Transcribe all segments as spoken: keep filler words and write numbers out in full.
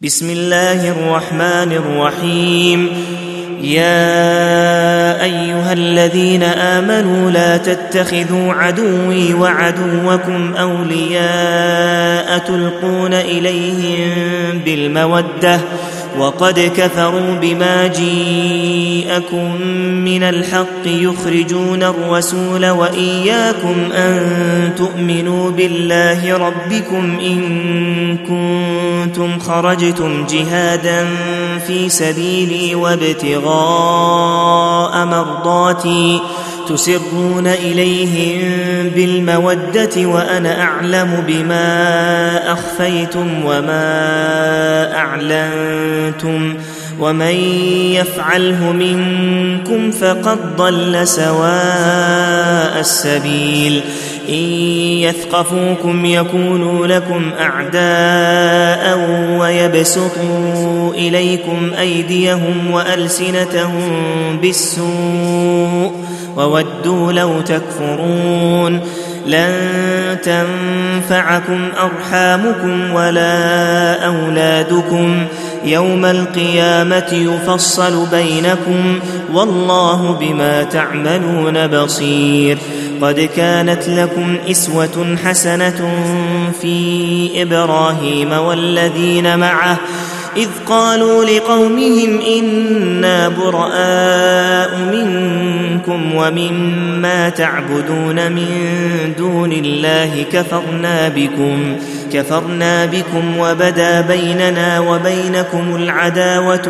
بسم الله الرحمن الرحيم. يا أيها الذين آمنوا لا تتخذوا عدوي وعدوكم أولياء تلقون إليهم بالمودة وقد كفروا بما جيءكم من الحق يخرجون الرسول وإياكم أن تؤمنوا بالله ربكم إن كنتم خرجتم جهادا في سبيلي وابتغاء مرضاتي تسرون إليهم بالمودة وأنا أعلم بما أخفيتم وما أعلنتم ومن يفعله منكم فقد ضل سواء السبيل. إن يثقفوكم يكونوا لكم أعداء ويبسطوا إليكم أيديهم وألسنتهم بالسوء وودوا لو تكفرون. لن تنفعكم أرحامكم ولا أولادكم يوم القيامة يفصل بينكم والله بما تعملون بصير. قد كانت لكم إسوة حسنة في إبراهيم والذين معه إذ قالوا لقومهم إنا براء منكم ومما تعبدون من دون الله كفرنا بكم كفرنا بكم وبدا بيننا وبينكم العداوة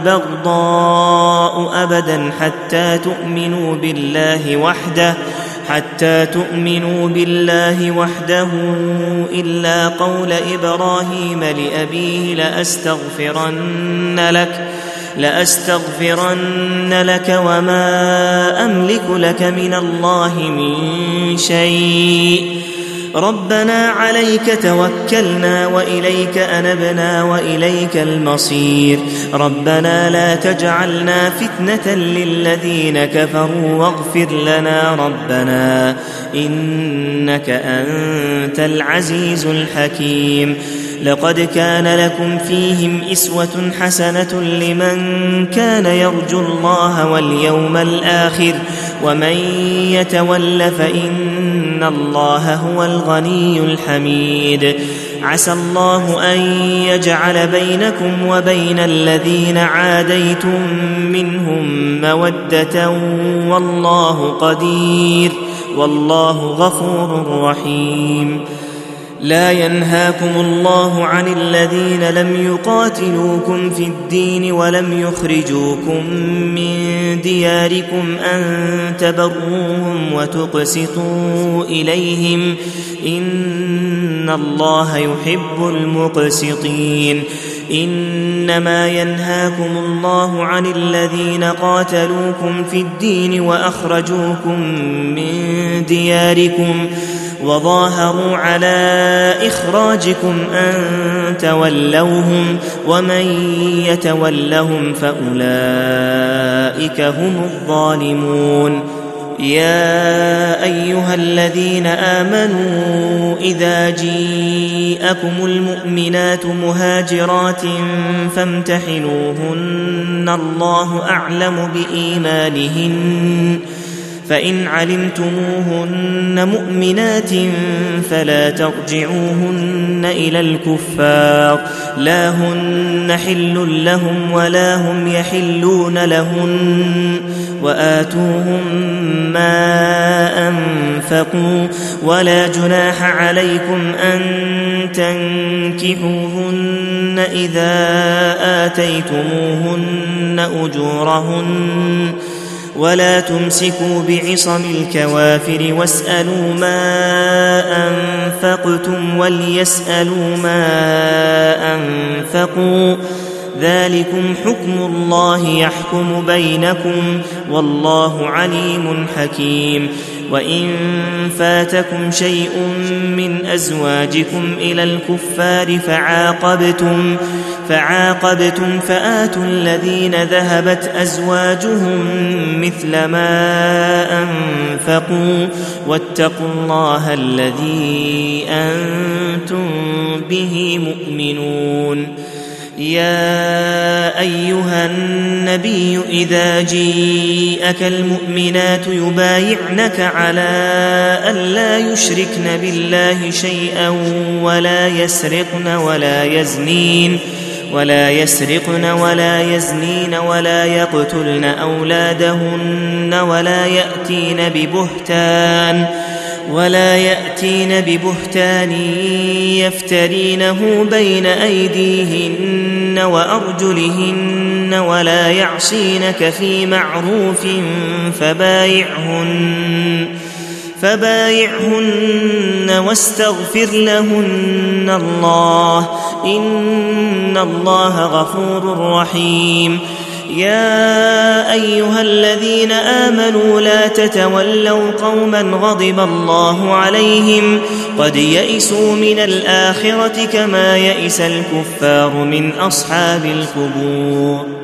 والبغضاء أبدا حتى تؤمنوا بالله وحده حتى تؤمنوا بالله وحده إلا قول إبراهيم لأبيه لأستغفرن لك لأستغفرن لك وما أملك لك من الله من شيء ربنا عليك توكلنا وإليك أنبنا وإليك المصير. ربنا لا تجعلنا فتنة للذين كفروا واغفر لنا ربنا إنك أنت العزيز الحكيم. لقد كان لكم فيهم إسوة حسنة لمن كان يرجو الله واليوم الآخر ومن يتول فإن الله هو الغني الحميد. عسى الله أن يجعل بينكم وبين الذين عاديتم منهم مودة والله قدير والله غفور رحيم. لا ينهاكم الله عن الذين لم يقاتلوكم في الدين ولم يخرجوكم من دياركم أن تبروهم وتقسطوا إليهم إن الله يحب المقسطين. إنما ينهاكم الله عن الذين قاتلوكم في الدين وأخرجوكم من دياركم وظاهروا على إخراجكم أن تولوهم ومن يتولهم فأولئك هم الظالمون. يا أيها الذين آمنوا إذا جيءكم المؤمنات مهاجرات فامتحنوهن الله أعلم بإيمانهن فإن علمتموهن مؤمنات فلا ترجعوهن إلى الكفار لا هن حل لهم ولا هم يحلون لهن وآتوهم ما أنفقوا ولا جناح عليكم أن تنكحوهن إذا آتيتموهن أجورهن ولا تمسكوا بعصم الكوافر واسألوا ما أنفقتم وليسألوا ما أنفقوا ذلكم حكم الله يحكم بينكم والله عليم حكيم. وإن فاتكم شيء من أزواجكم إلى الكفار فعاقبتم فعاقبتم فآتوا الذين ذهبت أزواجهم مثل ما أنفقوا واتقوا الله الذي أنتم به مؤمنون. يا أيها النبي إذا جيءك المؤمنات يبايعنك على أن لا يشركن بالله شيئا ولا يسرقن ولا يزنين ولا يسرقن ولا يزنين ولا يقتلن أولادهن ولا يأتين ببهتان ولا يأتين ببهتان يفترينه بين أيديهن وأرجلهن ولا يعصينك في معروف فبايعهن فبايعهن واستغفر لهن الله إن الله غفور رحيم. يا أيها الذين آمنوا لا تتولوا قوما غضب الله عليهم قد يئسوا من الآخرة كما يئس الكفار من أصحاب القبور.